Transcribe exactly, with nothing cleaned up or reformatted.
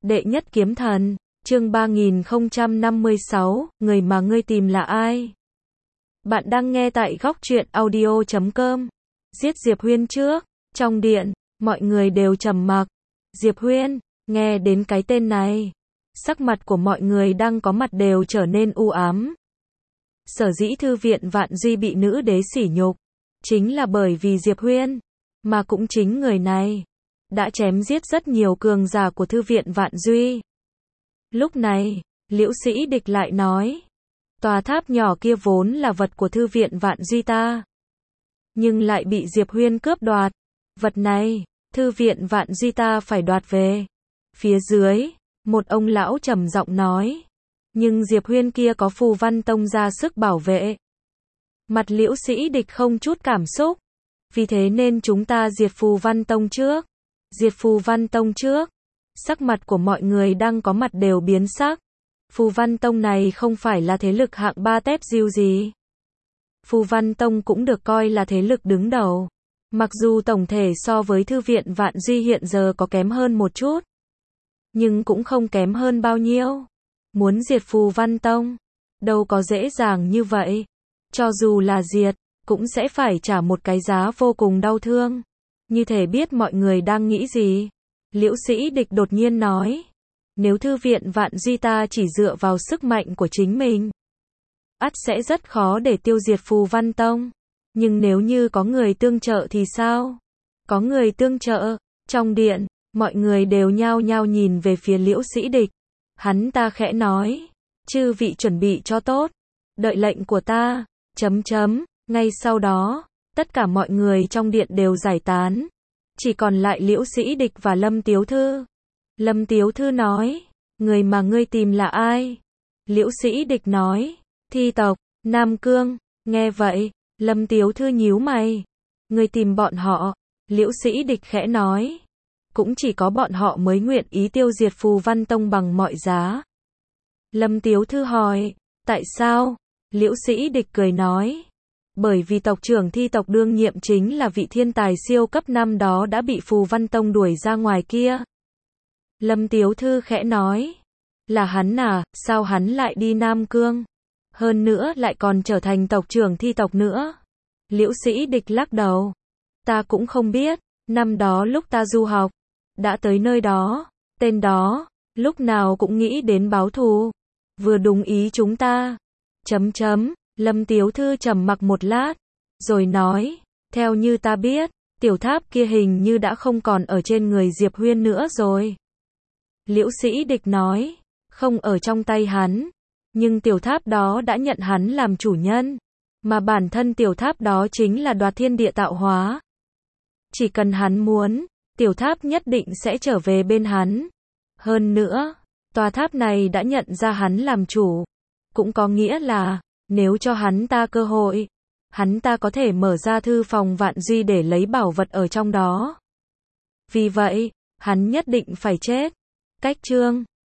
Đệ nhất kiếm thần, chương ba nghìn không trăm năm mươi sáu, người mà ngươi tìm là ai? Bạn đang nghe tại góc truyện audio chấm com. Giết Diệp Huyên trước. Trong điện, mọi người đều trầm mặc. Diệp Huyên, nghe đến cái tên này, sắc mặt của mọi người đang có mặt đều trở nên u ám. Sở dĩ thư viện Vạn Duy bị nữ đế sỉ nhục, chính là bởi vì Diệp Huyên, mà cũng chính người này đã chém giết rất nhiều cường giả của thư viện Vạn Duy. Lúc này, Liễu Sĩ Địch lại nói, tòa tháp nhỏ kia vốn là vật của thư viện Vạn Duy ta, nhưng lại bị Diệp Huyên cướp đoạt. Vật này, thư viện Vạn Duy ta phải đoạt về. Phía dưới, một ông lão trầm giọng nói, nhưng Diệp Huyên kia có Phù Văn Tông ra sức bảo vệ. Mặt Liễu Sĩ Địch không chút cảm xúc, vì thế nên chúng ta diệt Phù Văn Tông trước. Diệt Phù Văn Tông trước. Sắc mặt của mọi người đang có mặt đều biến sắc. Phù Văn Tông này không phải là thế lực hạng ba tép diêu gì. Phù Văn Tông cũng được coi là thế lực đứng đầu. Mặc dù tổng thể so với thư viện Vạn Duy hiện giờ có kém hơn một chút, nhưng cũng không kém hơn bao nhiêu. Muốn diệt Phù Văn Tông, đâu có dễ dàng như vậy. Cho dù là diệt, cũng sẽ phải trả một cái giá vô cùng đau thương. Như thể biết mọi người đang nghĩ gì. Liễu Sĩ Địch đột nhiên nói, nếu thư viện Vạn Duy ta chỉ dựa vào sức mạnh của chính mình, ắt sẽ rất khó để tiêu diệt Phù Văn Tông. Nhưng nếu như có người tương trợ thì sao? Có người tương trợ. Trong điện, mọi người đều nhao nhao nhìn về phía Liễu Sĩ Địch. Hắn ta khẽ nói, chư vị chuẩn bị cho tốt, đợi lệnh của ta. Chấm chấm. Ngay sau đó, tất cả mọi người trong điện đều giải tán. Chỉ còn lại Liễu Sĩ Địch và Lâm Tiếu Thư. Lâm Tiếu Thư nói, người mà ngươi tìm là ai? Liễu Sĩ Địch nói, thi tộc, Nam Cương. Nghe vậy, Lâm Tiếu Thư nhíu mày. Ngươi tìm bọn họ. Liễu Sĩ Địch khẽ nói, cũng chỉ có bọn họ mới nguyện ý tiêu diệt Phù Văn Tông bằng mọi giá. Lâm Tiếu Thư hỏi, tại sao? Liễu Sĩ Địch cười nói, bởi vì tộc trưởng thi tộc đương nhiệm chính là vị thiên tài siêu cấp năm đó đã bị Phù Văn Tông đuổi ra ngoài kia. Lâm Tiếu Thư khẽ nói, là hắn à, sao hắn lại đi Nam Cương? Hơn nữa lại còn trở thành tộc trưởng thi tộc nữa. Liễu Sĩ Địch lắc đầu, ta cũng không biết, năm đó lúc ta du học, đã tới nơi đó, tên đó, lúc nào cũng nghĩ đến báo thù, vừa đúng ý chúng ta. Chấm chấm. Lâm Tiếu Thư trầm mặc một lát, rồi nói, theo như ta biết, tiểu tháp kia hình như đã không còn ở trên người Diệp Huyên nữa rồi. Liễu Sĩ Địch nói, không ở trong tay hắn, nhưng tiểu tháp đó đã nhận hắn làm chủ nhân, mà bản thân tiểu tháp đó chính là Đoạt Thiên Địa tạo hóa. Chỉ cần hắn muốn, tiểu tháp nhất định sẽ trở về bên hắn. Hơn nữa, tòa tháp này đã nhận ra hắn làm chủ, cũng có nghĩa là, nếu cho hắn ta cơ hội, hắn ta có thể mở ra thư phòng Vạn Duy để lấy bảo vật ở trong đó. Vì vậy, hắn nhất định phải chết. Cách chương